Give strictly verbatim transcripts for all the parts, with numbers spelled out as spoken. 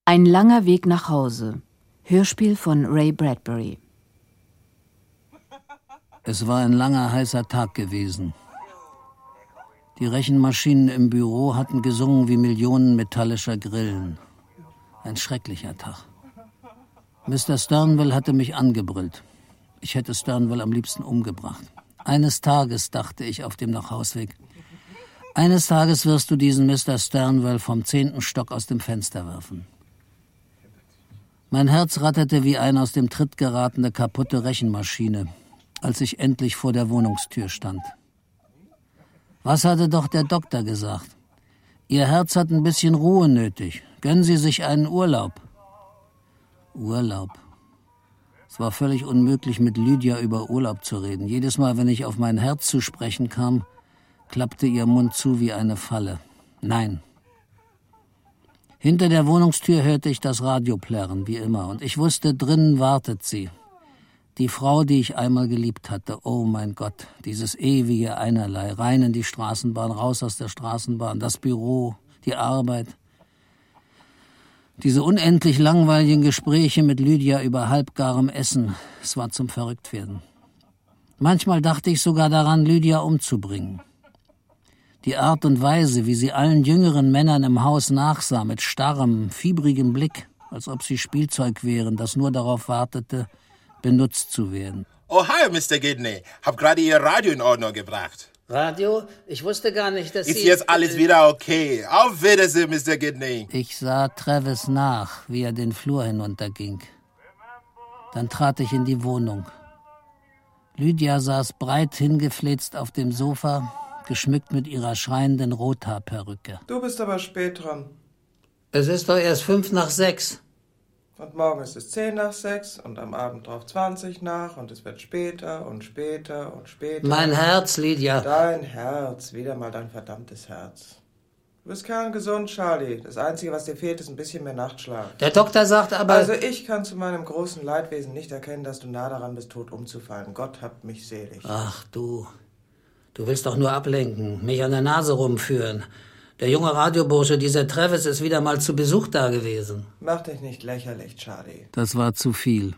Ein langer Weg nach Hause. Hörspiel von Ray Bradbury. Es war ein langer, heißer Tag gewesen. Die Rechenmaschinen im Büro hatten gesungen wie Millionen metallischer Grillen. Ein schrecklicher Tag. Mister Sternwell hatte mich angebrüllt. Ich hätte Sternwell am liebsten umgebracht. Eines Tages, dachte ich auf dem Nachhausweg, eines Tages wirst du diesen Mister Sternwell vom zehnten Stock aus dem Fenster werfen. Mein Herz ratterte wie eine aus dem Tritt geratene kaputte Rechenmaschine, als ich endlich vor der Wohnungstür stand. Was hatte doch der Doktor gesagt? Ihr Herz hat ein bisschen Ruhe nötig. Gönnen Sie sich einen Urlaub. Urlaub. Es war völlig unmöglich, mit Lydia über Urlaub zu reden. Jedes Mal, wenn ich auf mein Herz zu sprechen kam, klappte ihr Mund zu wie eine Falle. Nein. Hinter der Wohnungstür hörte ich das Radio plärren, wie immer, und ich wusste, drinnen wartet sie. Die Frau, die ich einmal geliebt hatte. Oh mein Gott, dieses ewige Einerlei. Rein in die Straßenbahn, raus aus der Straßenbahn, das Büro, die Arbeit. Diese unendlich langweiligen Gespräche mit Lydia über halbgarem Essen, es war zum Verrücktwerden. Manchmal dachte ich sogar daran, Lydia umzubringen. Die Art und Weise, wie sie allen jüngeren Männern im Haus nachsah, mit starrem, fiebrigem Blick, als ob sie Spielzeug wären, das nur darauf wartete, benutzt zu werden. Oh, hi, Mister Gidney. Hab gerade Ihr Radio in Ordnung gebracht. Radio? Ich wusste gar nicht, dass Sie... Ist jetzt alles wieder okay. Auf Wiedersehen, Mister Gidney. Ich sah Travis nach, wie er den Flur hinunterging. Dann trat ich in die Wohnung. Lydia saß breit hingefläzt auf dem Sofa, geschmückt mit ihrer schreienden Rothaarperücke. Du bist aber spät dran. Es ist doch erst fünf nach sechs. Und morgen ist es zehn nach sechs und am Abend drauf zwanzig nach und es wird später und später und später. Mein Herz, Lydia. Dein Herz, wieder mal dein verdammtes Herz. Du bist kerngesund, Charlie. Das Einzige, was dir fehlt, ist ein bisschen mehr Nachtschlaf. Der Doktor sagt aber... Also ich kann zu meinem großen Leidwesen nicht erkennen, dass du nah daran bist, tot umzufallen. Gott habt mich selig. Ach du, du willst doch nur ablenken, mich an der Nase rumführen. Der junge Radiobursche, dieser Travis, ist wieder mal zu Besuch da gewesen. Mach dich nicht lächerlich, Charlie. Das war zu viel.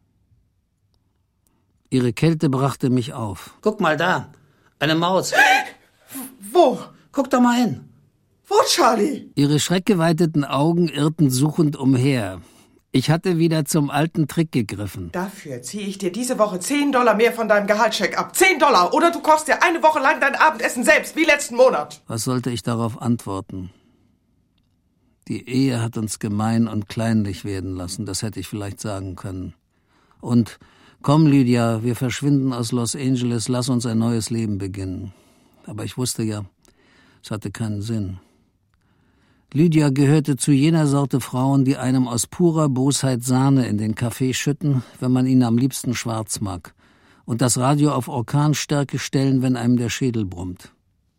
Ihre Kälte brachte mich auf. Guck mal da, eine Maus. Wo? Guck doch mal hin. Wo, Charlie? Ihre schreckgeweiteten Augen irrten suchend umher. Ich hatte wieder zum alten Trick gegriffen. Dafür ziehe ich dir diese Woche zehn Dollar mehr von deinem Gehaltscheck ab. zehn Dollar! Oder du kochst dir eine Woche lang dein Abendessen selbst, wie letzten Monat. Was sollte ich darauf antworten? Die Ehe hat uns gemein und kleinlich werden lassen, das hätte ich vielleicht sagen können. Und, komm Lydia, wir verschwinden aus Los Angeles, lass uns ein neues Leben beginnen. Aber ich wusste ja, es hatte keinen Sinn. Lydia gehörte zu jener Sorte Frauen, die einem aus purer Bosheit Sahne in den Kaffee schütten, wenn man ihn am liebsten schwarz mag, und das Radio auf Orkanstärke stellen, wenn einem der Schädel brummt.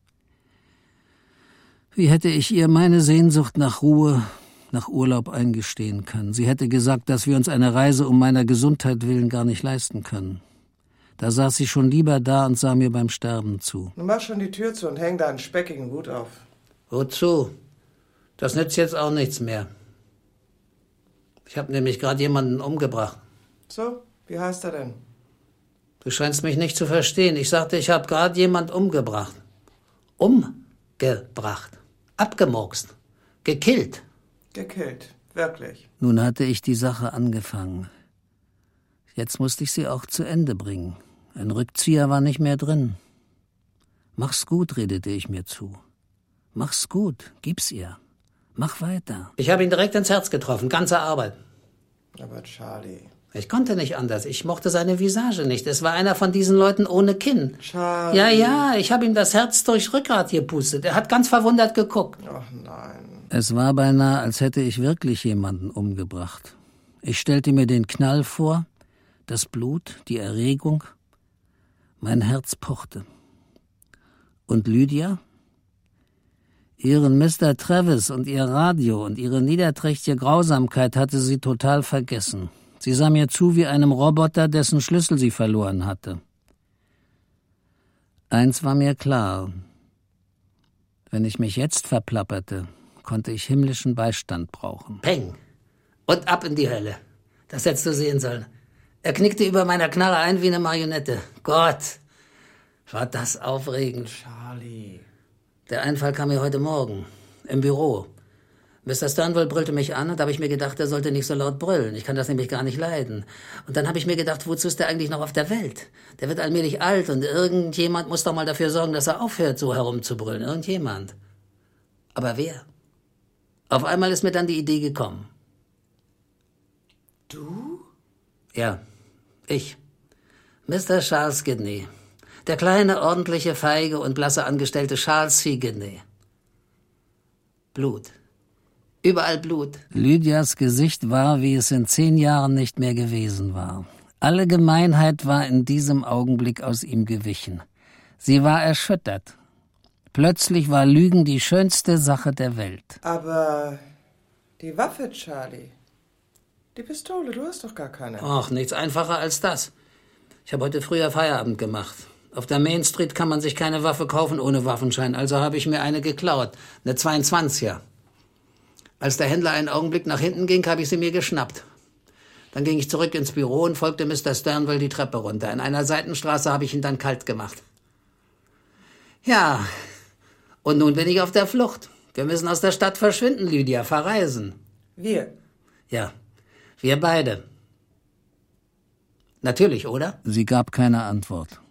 Wie hätte ich ihr meine Sehnsucht nach Ruhe, nach Urlaub eingestehen können? Sie hätte gesagt, dass wir uns eine Reise um meiner Gesundheit willen gar nicht leisten können. Da saß sie schon lieber da und sah mir beim Sterben zu. Nun mach schon die Tür zu und häng deinen speckigen Hut auf. Wozu? Das nützt jetzt auch nichts mehr. Ich habe nämlich gerade jemanden umgebracht. So, wie heißt er denn? Du scheinst mich nicht zu verstehen. Ich sagte, ich habe gerade jemand umgebracht. Umgebracht. Abgemurkst. Gekillt. Gekillt, wirklich. Nun hatte ich die Sache angefangen. Jetzt musste ich sie auch zu Ende bringen. Ein Rückzieher war nicht mehr drin. Mach's gut, redete ich mir zu. Mach's gut, gib's ihr. Mach weiter. Ich habe ihn direkt ins Herz getroffen, ganze Arbeit. Aber Charlie... Ich konnte nicht anders. Ich mochte seine Visage nicht. Es war einer von diesen Leuten ohne Kinn. Charlie... Ja, ja, ich habe ihm das Herz durchs Rückgrat gepustet. Er hat ganz verwundert geguckt. Ach nein. Es war beinahe, als hätte ich wirklich jemanden umgebracht. Ich stellte mir den Knall vor, das Blut, die Erregung. Mein Herz pochte. Und Lydia? Ihren Mister Travis und ihr Radio und ihre niederträchtige Grausamkeit hatte sie total vergessen. Sie sah mir zu wie einem Roboter, dessen Schlüssel sie verloren hatte. Eins war mir klar. Wenn ich mich jetzt verplapperte, konnte ich himmlischen Beistand brauchen. Peng! Und ab in die Hölle. Das hättest du sehen sollen. Er knickte über meiner Knarre ein wie eine Marionette. Gott, war das aufregend. Charlie. Der Einfall kam mir heute Morgen, im Büro. Mister Sternwell brüllte mich an und da habe ich mir gedacht, er sollte nicht so laut brüllen. Ich kann das nämlich gar nicht leiden. Und dann habe ich mir gedacht, wozu ist der eigentlich noch auf der Welt? Der wird allmählich alt und irgendjemand muss doch mal dafür sorgen, dass er aufhört, so herumzubrüllen. Irgendjemand. Aber wer? Auf einmal ist mir dann die Idee gekommen. Du? Ja, ich. Mister Charles Gidney. Der kleine, ordentliche, feige und blasse Angestellte Charles C. Gidney. Blut. Überall Blut. Lydias Gesicht war, wie es in zehn Jahren nicht mehr gewesen war. Alle Gemeinheit war in diesem Augenblick aus ihm gewichen. Sie war erschüttert. Plötzlich war Lügen die schönste Sache der Welt. Aber die Waffe, Charlie. Die Pistole, du hast doch gar keine. Ach, nichts einfacher als das. Ich habe heute früher Feierabend gemacht. Auf der Main Street kann man sich keine Waffe kaufen ohne Waffenschein, also habe ich mir eine geklaut. Eine zweiundzwanziger. Als der Händler einen Augenblick nach hinten ging, habe ich sie mir geschnappt. Dann ging ich zurück ins Büro und folgte Mister Sternwell die Treppe runter. In einer Seitenstraße habe ich ihn dann kalt gemacht. Ja, und nun bin ich auf der Flucht. Wir müssen aus der Stadt verschwinden, Lydia, verreisen. Wir? Ja, wir beide. Natürlich, oder? Sie gab keine Antwort.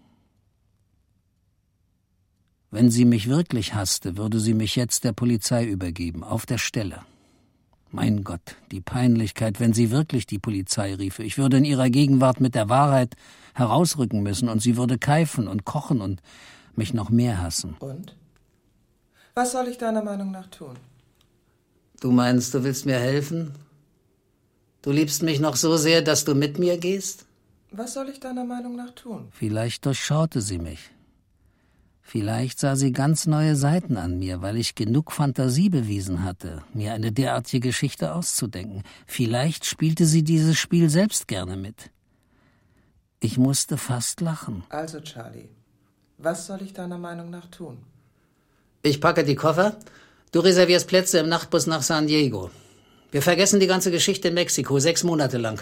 Wenn sie mich wirklich hasste, würde sie mich jetzt der Polizei übergeben, auf der Stelle. Mein Gott, die Peinlichkeit, wenn sie wirklich die Polizei riefe. Ich würde in ihrer Gegenwart mit der Wahrheit herausrücken müssen und sie würde keifen und kochen und mich noch mehr hassen. Und? Was soll ich deiner Meinung nach tun? Du meinst, du willst mir helfen? Du liebst mich noch so sehr, dass du mit mir gehst? Was soll ich deiner Meinung nach tun? Vielleicht durchschaute sie mich. Vielleicht sah sie ganz neue Seiten an mir, weil ich genug Fantasie bewiesen hatte, mir eine derartige Geschichte auszudenken. Vielleicht spielte sie dieses Spiel selbst gerne mit. Ich musste fast lachen. Also, Charlie, was soll ich deiner Meinung nach tun? Ich packe die Koffer, du reservierst Plätze im Nachtbus nach San Diego. Wir vergessen die ganze Geschichte in Mexiko, sechs Monate lang.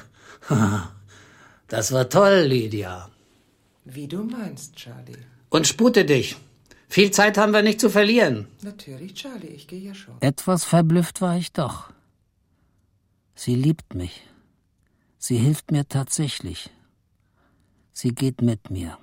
Das war toll, Lydia. Wie du meinst, Charlie. Und spute dich. Viel Zeit haben wir nicht zu verlieren. Natürlich, Charlie, ich gehe ja schon. Etwas verblüfft war ich doch. Sie liebt mich. Sie hilft mir tatsächlich. Sie geht mit mir.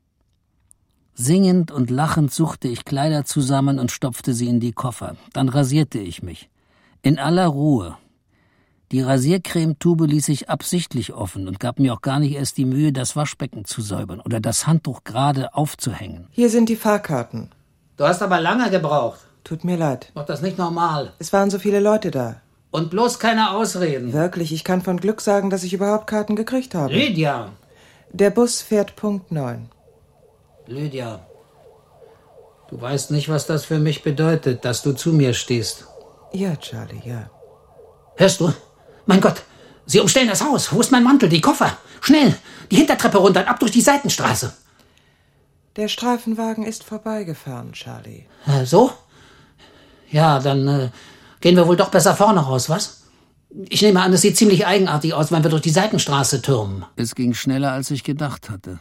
Singend und lachend suchte ich Kleider zusammen und stopfte sie in die Koffer. Dann rasierte ich mich. In aller Ruhe. Die Rasiercremetube ließ ich absichtlich offen und gab mir auch gar nicht erst die Mühe, das Waschbecken zu säubern oder das Handtuch gerade aufzuhängen. Hier sind die Fahrkarten. Du hast aber lange gebraucht. Tut mir leid. Doch das ist nicht normal. Es waren so viele Leute da. Und bloß keine Ausreden. Wirklich, ich kann von Glück sagen, dass ich überhaupt Karten gekriegt habe. Lydia! Der Bus fährt Punkt neun. Lydia, du weißt nicht, was das für mich bedeutet, dass du zu mir stehst. Ja, Charlie, ja. Hörst du? Mein Gott, sie umstellen das Haus. Wo ist mein Mantel, die Koffer? Schnell, die Hintertreppe runter und ab durch die Seitenstraße. Der Streifenwagen ist vorbeigefahren, Charlie. Äh, so? Ja, dann äh, gehen wir wohl doch besser vorne raus, was? Ich nehme an, es sieht ziemlich eigenartig aus, wenn wir durch die Seitenstraße türmen. Es ging schneller, als ich gedacht hatte.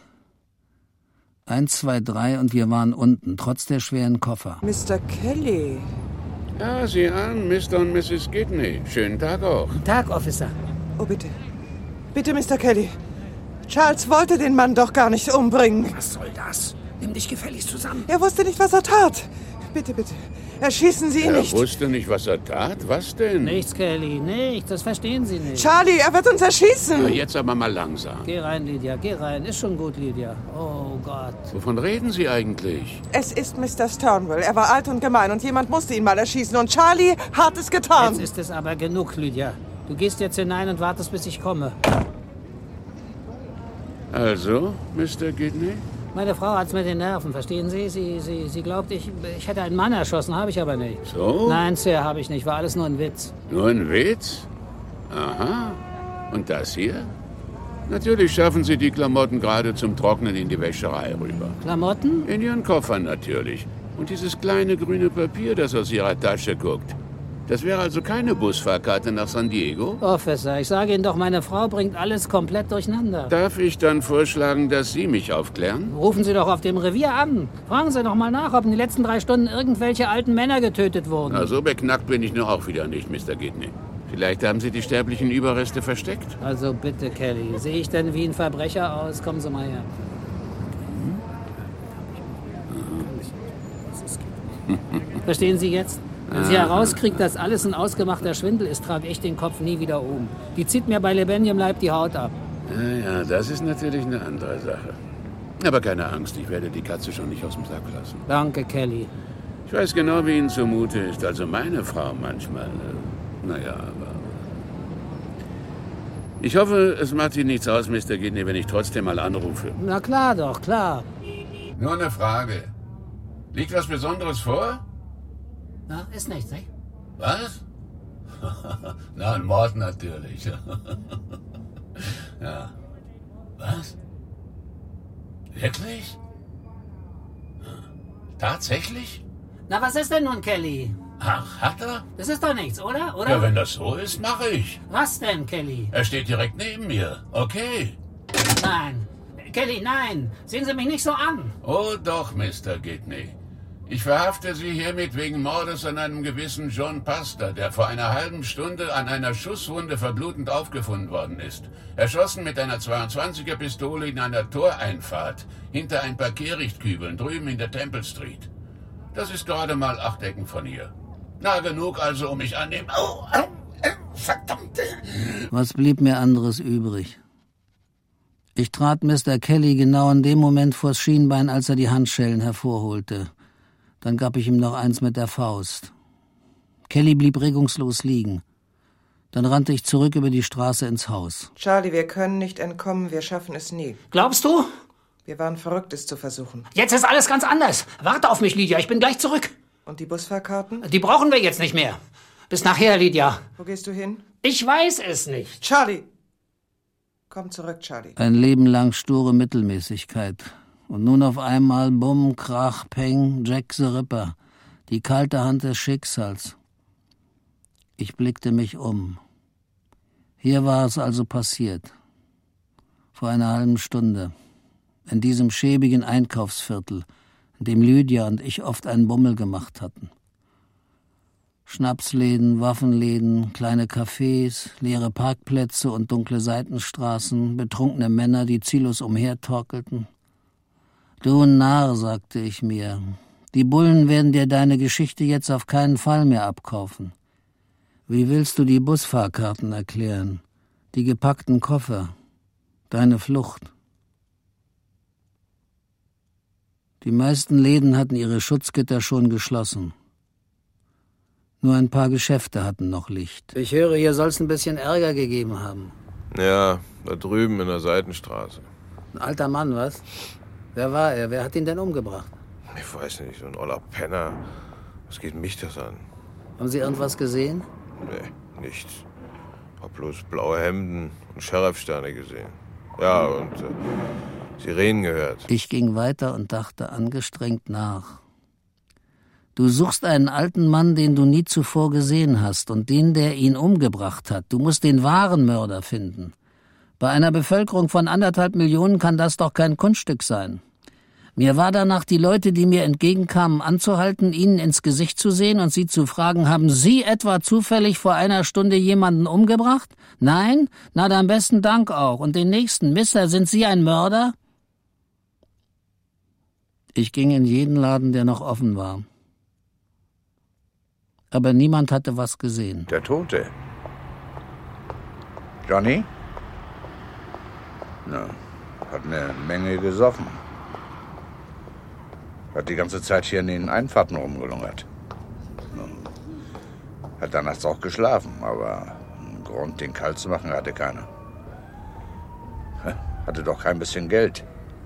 Eins, zwei, drei und wir waren unten, trotz der schweren Koffer. Mister Kelly. Ja, sieh an, Mister und Missus Gidney. Schönen Tag auch. Guten Tag, Officer. Oh, bitte. Bitte, Mister Kelly. Charles wollte den Mann doch gar nicht umbringen. Was soll das? Nimm dich gefälligst zusammen. Er wusste nicht, was er tat. Bitte, bitte. Erschießen Sie ihn Er nicht. wusste nicht, was er tat? Was denn? Nichts, Kelly, nichts. Das verstehen Sie nicht. Charlie, er wird uns erschießen. Na, jetzt aber mal langsam. Geh rein, Lydia, geh rein. Ist schon gut, Lydia. Oh Gott. Wovon reden Sie eigentlich? Es ist Mister Stonewall. Er war alt und gemein und jemand musste ihn mal erschießen. Und Charlie hat es getan. Jetzt ist es aber genug, Lydia. Du gehst jetzt hinein und wartest, bis ich komme. Also, Mister Gidney? Meine Frau hat's mit den Nerven, verstehen Sie? Sie, sie, sie glaubt, ich, ich hätte einen Mann erschossen, habe ich aber nicht. So? Nein, Sir, habe ich nicht. War alles nur ein Witz. Nur ein Witz? Aha. Und das hier? Natürlich schaffen Sie die Klamotten gerade zum Trocknen in die Wäscherei rüber. Klamotten? In Ihren Koffern natürlich. Und dieses kleine grüne Papier, das aus Ihrer Tasche guckt. Das wäre also keine Busfahrkarte nach San Diego? Officer, ich sage Ihnen doch, meine Frau bringt alles komplett durcheinander. Darf ich dann vorschlagen, dass Sie mich aufklären? Rufen Sie doch auf dem Revier an. Fragen Sie doch mal nach, ob in den letzten drei Stunden irgendwelche alten Männer getötet wurden. Na, so beknackt bin ich nur auch wieder nicht, Mister Gidney. Vielleicht haben Sie die sterblichen Überreste versteckt. Also bitte, Kelly. Sehe ich denn wie ein Verbrecher aus? Kommen Sie mal her. Verstehen Sie jetzt? Wenn sie herauskriegt, dass alles ein ausgemachter Schwindel ist, trage ich den Kopf nie wieder um. Die zieht mir bei lebendigem Leib die Haut ab. Ja, ja, das ist natürlich eine andere Sache. Aber keine Angst, ich werde die Katze schon nicht aus dem Sack lassen. Danke, Kelly. Ich weiß genau, wie Ihnen zumute ist. Also meine Frau manchmal. Äh, naja, aber... Ich hoffe, es macht Ihnen nichts aus, Mister Gidney, wenn ich trotzdem mal anrufe. Na klar doch, klar. Nur eine Frage. Liegt was Besonderes vor? Na, ist nichts, ne? Was? Na, ein Mord natürlich. Ja. Was? Wirklich? Tatsächlich? Na, was ist denn nun, Kelly? Ach, hat er? Das ist doch nichts, oder? Oder? Ja, wenn das so ist, mache ich. Was denn, Kelly? Er steht direkt neben mir. Okay. Nein. Kelly, nein. Sehen Sie mich nicht so an. Oh doch, Mister Gidney. Ich verhafte Sie hiermit wegen Mordes an einem gewissen John Pastor, der vor einer halben Stunde an einer Schusswunde verblutend aufgefunden worden ist. Erschossen mit einer zweiundzwanziger Pistole in einer Toreinfahrt hinter ein paar Kehrichtkübeln drüben in der Temple Street. Das ist gerade mal acht Ecken von hier. Na, genug also, um mich an dem... Oh, oh, oh, verdammte... Was blieb mir anderes übrig? Ich trat Mister Kelly genau in dem Moment vors Schienbein, als er die Handschellen hervorholte. Dann gab ich ihm noch eins mit der Faust. Kelly blieb regungslos liegen. Dann rannte ich zurück über die Straße ins Haus. Charlie, wir können nicht entkommen, wir schaffen es nie. Glaubst du? Wir waren verrückt, es zu versuchen. Jetzt ist alles ganz anders. Warte auf mich, Lydia, ich bin gleich zurück. Und die Busfahrkarten? Die brauchen wir jetzt nicht mehr. Bis nachher, Lydia. Wo gehst du hin? Ich weiß es nicht. Charlie! Komm zurück, Charlie. Ein Leben lang sture Mittelmäßigkeit. Und nun auf einmal Bumm, Krach, Peng, Jack the Ripper. Die kalte Hand des Schicksals. Ich blickte mich um. Hier war es also passiert. Vor einer halben Stunde. In diesem schäbigen Einkaufsviertel, in dem Lydia und ich oft einen Bummel gemacht hatten. Schnapsläden, Waffenläden, kleine Cafés, leere Parkplätze und dunkle Seitenstraßen, betrunkene Männer, die ziellos umhertorkelten. Du Narr, sagte ich mir, die Bullen werden dir deine Geschichte jetzt auf keinen Fall mehr abkaufen. Wie willst du die Busfahrkarten erklären, die gepackten Koffer, deine Flucht? Die meisten Läden hatten ihre Schutzgitter schon geschlossen. Nur ein paar Geschäfte hatten noch Licht. Ich höre, hier soll es ein bisschen Ärger gegeben haben. Ja, da drüben in der Seitenstraße. Ein alter Mann, was? Wer war er? Wer hat ihn denn umgebracht? Ich weiß nicht, so ein oller Penner. Was geht mich das an? Haben Sie irgendwas gesehen? Nee, nichts. Hab bloß blaue Hemden und Sheriffsterne gesehen. Ja, und äh, Sirenen gehört. Ich ging weiter und dachte angestrengt nach. Du suchst einen alten Mann, den du nie zuvor gesehen hast und den, der ihn umgebracht hat. Du musst den wahren Mörder finden. Bei einer Bevölkerung von anderthalb Millionen kann das doch kein Kunststück sein. Mir war danach, die Leute, die mir entgegenkamen, anzuhalten, ihnen ins Gesicht zu sehen und sie zu fragen, haben Sie etwa zufällig vor einer Stunde jemanden umgebracht? Nein? Na, dann besten Dank auch. Und den nächsten, Mister, sind Sie ein Mörder? Ich ging in jeden Laden, der noch offen war. Aber niemand hatte was gesehen. Der Tote. Johnny? Na, hat eine Menge gesoffen. Hat die ganze Zeit hier in den Einfahrten rumgelungert. Hat dann nachts auch geschlafen, aber einen Grund, den kalt zu machen, hatte keiner. Hatte doch kein bisschen Geld.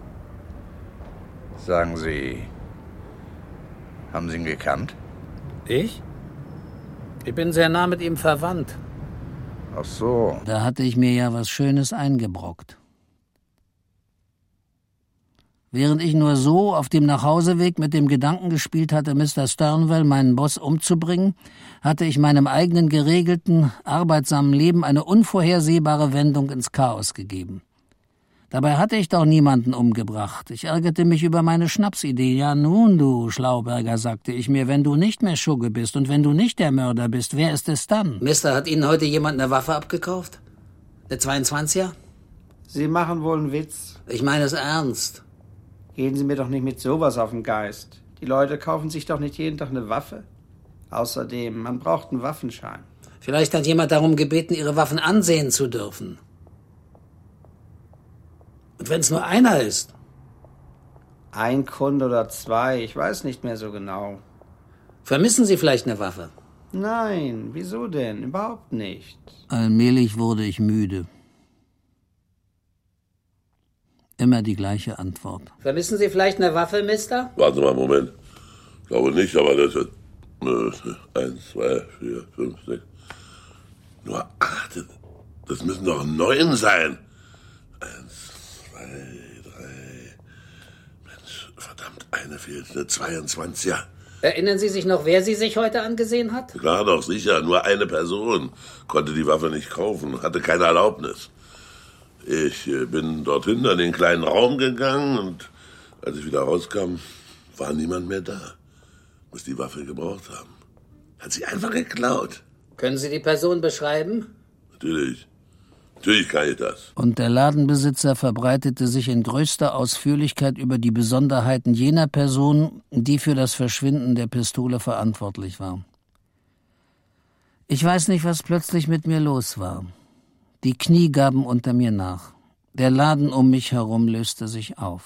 Sagen Sie, haben Sie ihn gekannt? Ich? Ich bin sehr nah mit ihm verwandt. Ach so. Da hatte ich mir ja was Schönes eingebrockt. Während ich nur so auf dem Nachhauseweg mit dem Gedanken gespielt hatte, Mister Sternwell, meinen Boss, umzubringen, hatte ich meinem eigenen geregelten, arbeitsamen Leben eine unvorhersehbare Wendung ins Chaos gegeben. Dabei hatte ich doch niemanden umgebracht. Ich ärgerte mich über meine Schnapsidee. Ja nun, du Schlauberger, sagte ich mir, wenn du nicht mehr Schugge bist und wenn du nicht der Mörder bist, wer ist es dann? Mister, hat Ihnen heute jemand eine Waffe abgekauft? Eine zweiundzwanziger? Sie machen wohl einen Witz. Ich meine es ernst. Gehen Sie mir doch nicht mit sowas auf den Geist. Die Leute kaufen sich doch nicht jeden Tag eine Waffe. Außerdem, man braucht einen Waffenschein. Vielleicht hat jemand darum gebeten, Ihre Waffen ansehen zu dürfen. Und wenn es nur einer ist? Ein Kunde oder zwei, ich weiß nicht mehr so genau. Vermissen Sie vielleicht eine Waffe? Nein, wieso denn? Überhaupt nicht. Allmählich wurde ich müde. Immer die gleiche Antwort. Vermissen Sie vielleicht eine Waffe, Mister? Warten Sie mal einen Moment. Ich glaube nicht, aber das ist eins, zwei, vier, fünf, sechs. Nur acht. Das müssen doch neun sein. Eins, zwei, drei. Mensch, verdammt, eine fehlt. Eine zweiundzwanziger. Erinnern Sie sich noch, wer Sie sich heute angesehen hat? Klar doch, sicher. Nur eine Person konnte die Waffe nicht kaufen, hatte keine Erlaubnis. Ich bin dorthin in den kleinen Raum gegangen und als ich wieder rauskam, war niemand mehr da. Muss die Waffe gebraucht haben. Hat sie einfach geklaut. Können Sie die Person beschreiben? Natürlich. Natürlich kann ich das. Und der Ladenbesitzer verbreitete sich in größter Ausführlichkeit über die Besonderheiten jener Person, die für das Verschwinden der Pistole verantwortlich war. Ich weiß nicht, was plötzlich mit mir los war. Die Knie gaben unter mir nach. Der Laden um mich herum löste sich auf.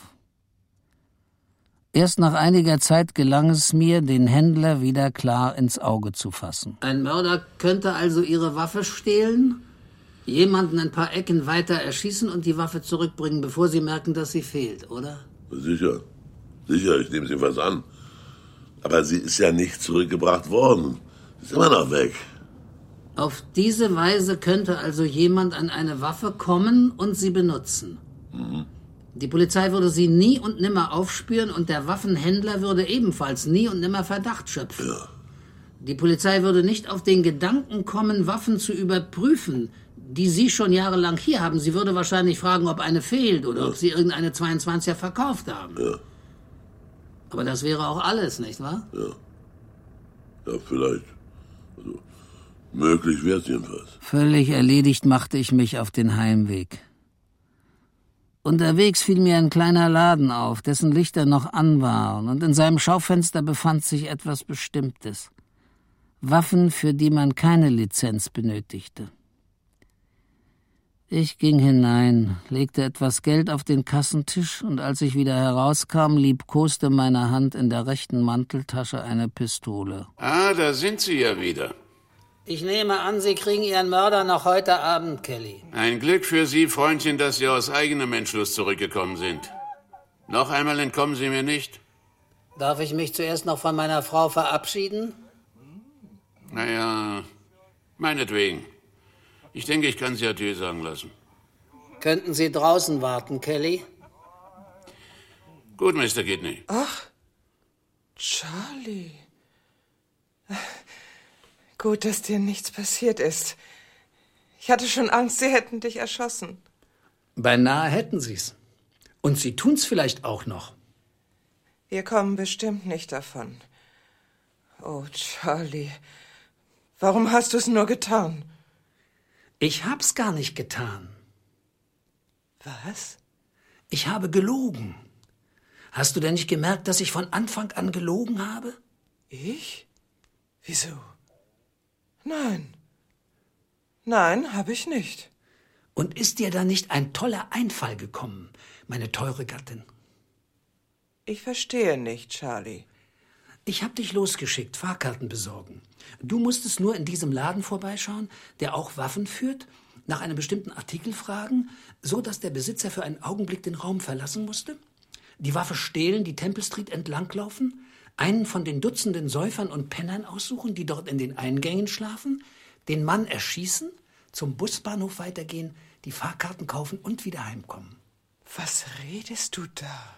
Erst nach einiger Zeit gelang es mir, den Händler wieder klar ins Auge zu fassen. Ein Mörder könnte also Ihre Waffe stehlen, jemanden ein paar Ecken weiter erschießen und die Waffe zurückbringen, bevor Sie merken, dass sie fehlt, oder? Sicher. Sicher, ich nehme sie was an. Aber sie ist ja nicht zurückgebracht worden. Sie ist immer noch weg. Auf diese Weise könnte also jemand an eine Waffe kommen und sie benutzen. Mhm. Die Polizei würde sie nie und nimmer aufspüren und der Waffenhändler würde ebenfalls nie und nimmer Verdacht schöpfen. Ja. Die Polizei würde nicht auf den Gedanken kommen, Waffen zu überprüfen, die Sie schon jahrelang hier haben. Sie würde wahrscheinlich fragen, ob eine fehlt oder ja. ob Sie irgendeine zweiundzwanziger verkauft haben. Ja. Aber das wäre auch alles, nicht wahr? Ja. Ja, vielleicht. Also, möglich wäre es jedenfalls. Völlig erledigt machte ich mich auf den Heimweg. Unterwegs fiel mir ein kleiner Laden auf, dessen Lichter noch an waren, und in seinem Schaufenster befand sich etwas Bestimmtes. Waffen, für die man keine Lizenz benötigte. Ich ging hinein, legte etwas Geld auf den Kassentisch, und als ich wieder herauskam, liebkoste meine Hand in der rechten Manteltasche eine Pistole. Ah, da sind Sie ja wieder. Ich nehme an, Sie kriegen Ihren Mörder noch heute Abend, Kelly. Ein Glück für Sie, Freundchen, dass Sie aus eigenem Entschluss zurückgekommen sind. Noch einmal entkommen Sie mir nicht. Darf ich mich zuerst noch von meiner Frau verabschieden? Naja, meinetwegen. Ich denke, ich kann Sie Adieu sagen lassen. Könnten Sie draußen warten, Kelly? Gut, Mister Gidney. Ach, Charlie. Gut, dass dir nichts passiert ist. Ich hatte schon Angst, sie hätten dich erschossen. Beinahe hätten sie's. Und sie tun's vielleicht auch noch. Wir kommen bestimmt nicht davon. Oh, Charlie, warum hast du es nur getan? Ich hab's gar nicht getan. Was? Ich habe gelogen. Hast du denn nicht gemerkt, dass ich von Anfang an gelogen habe? Ich? Wieso? Nein. Nein, habe ich nicht. Und ist dir da nicht ein toller Einfall gekommen, meine teure Gattin? Ich verstehe nicht, Charlie. Ich hab dich losgeschickt, Fahrkarten besorgen. Du musstest nur in diesem Laden vorbeischauen, der auch Waffen führt, nach einem bestimmten Artikel fragen, so dass der Besitzer für einen Augenblick den Raum verlassen musste, die Waffe stehlen, die Temple Street entlanglaufen, einen von den Dutzenden Säufern und Pennern aussuchen, die dort in den Eingängen schlafen, den Mann erschießen, zum Busbahnhof weitergehen, die Fahrkarten kaufen und wieder heimkommen. Was redest du da?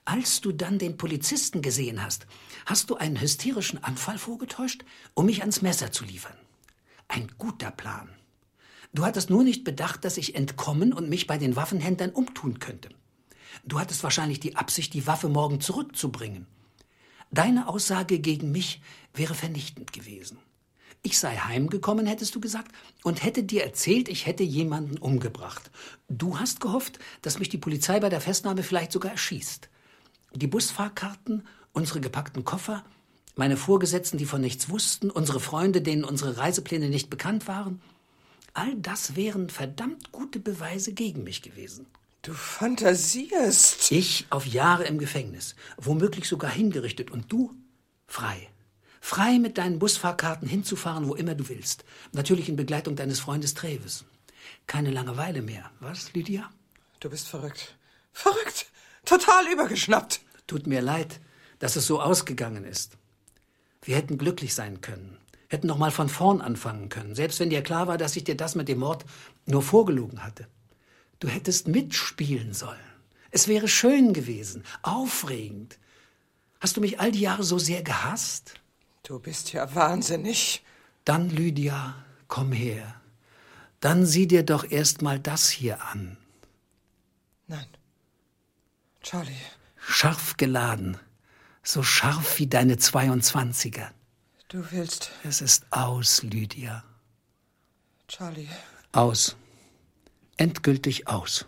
Als du dann den Polizisten gesehen hast, hast du einen hysterischen Anfall vorgetäuscht, um mich ans Messer zu liefern. Ein guter Plan. Du hattest nur nicht bedacht, dass ich entkommen und mich bei den Waffenhändlern umtun könnte. Du hattest wahrscheinlich die Absicht, die Waffe morgen zurückzubringen. Deine Aussage gegen mich wäre vernichtend gewesen. Ich sei heimgekommen, hättest du gesagt, und hätte dir erzählt, ich hätte jemanden umgebracht. Du hast gehofft, dass mich die Polizei bei der Festnahme vielleicht sogar erschießt. Die Busfahrkarten, unsere gepackten Koffer, meine Vorgesetzten, die von nichts wussten, unsere Freunde, denen unsere Reisepläne nicht bekannt waren, all das wären verdammt gute Beweise gegen mich gewesen. Du fantasierst. Ich auf Jahre im Gefängnis, womöglich sogar hingerichtet, und du frei. Frei mit deinen Busfahrkarten hinzufahren, wo immer du willst. Natürlich in Begleitung deines Freundes Treves. Keine Langeweile mehr, was, Lydia? Du bist verrückt. Verrückt. Total übergeschnappt. Tut mir leid, dass es so ausgegangen ist. Wir hätten glücklich sein können. Hätten noch mal von vorn anfangen können. Selbst wenn dir klar war, dass ich dir das mit dem Mord nur vorgelogen hatte. Du hättest mitspielen sollen. Es wäre schön gewesen. Aufregend. Hast du mich all die Jahre so sehr gehasst? Du bist ja wahnsinnig. Dann, Lydia, komm her. Dann sieh dir doch erst mal das hier an. Nein. Charlie. Scharf geladen. So scharf wie deine zweiundzwanziger. Du willst... Es ist aus, Lydia. Charlie. Aus. Endgültig aus.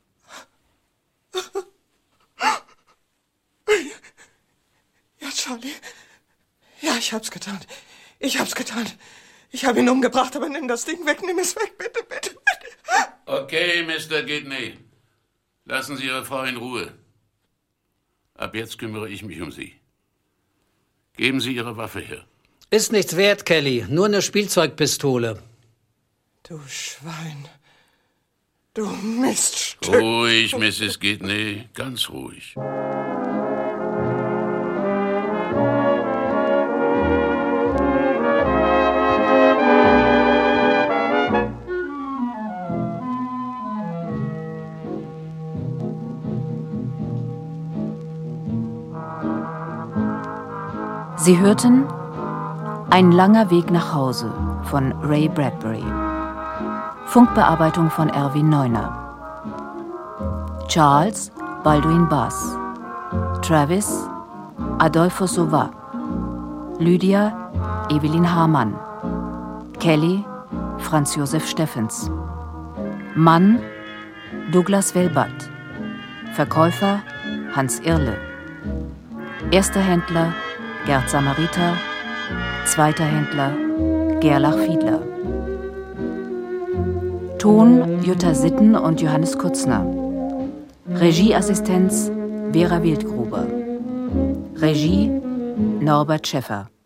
Ja, Charlie. Ja, ich hab's getan. Ich hab's getan. Ich habe ihn umgebracht, aber nimm das Ding weg, nimm es weg, bitte, bitte, bitte. Okay, Mister Gidney. Lassen Sie Ihre Frau in Ruhe. Ab jetzt kümmere ich mich um Sie. Geben Sie Ihre Waffe her. Ist nichts wert, Kelly. Nur eine Spielzeugpistole. Du Schwein. Du Miststück. Ruhig, Misses Gidney. Ganz ruhig. Sie hörten Ein langer Weg nach Hause von Ray Bradbury. Funkbearbeitung von Erwin Neuner. Charles Baldwin Bass. Travis Adolfo Sova. Lydia Evelyn Hamann. Kelly Franz Josef Steffens. Mann Douglas Velbat. Verkäufer Hans Irle. Erster Händler Gerd Samariter. Zweiter Händler Gerlach Fiedler. Ton Jutta Sitten und Johannes Kutzner. Regieassistenz Vera Wildgruber. Regie Norbert Schäffer.